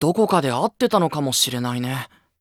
どこかで会ってたのかもしれないね。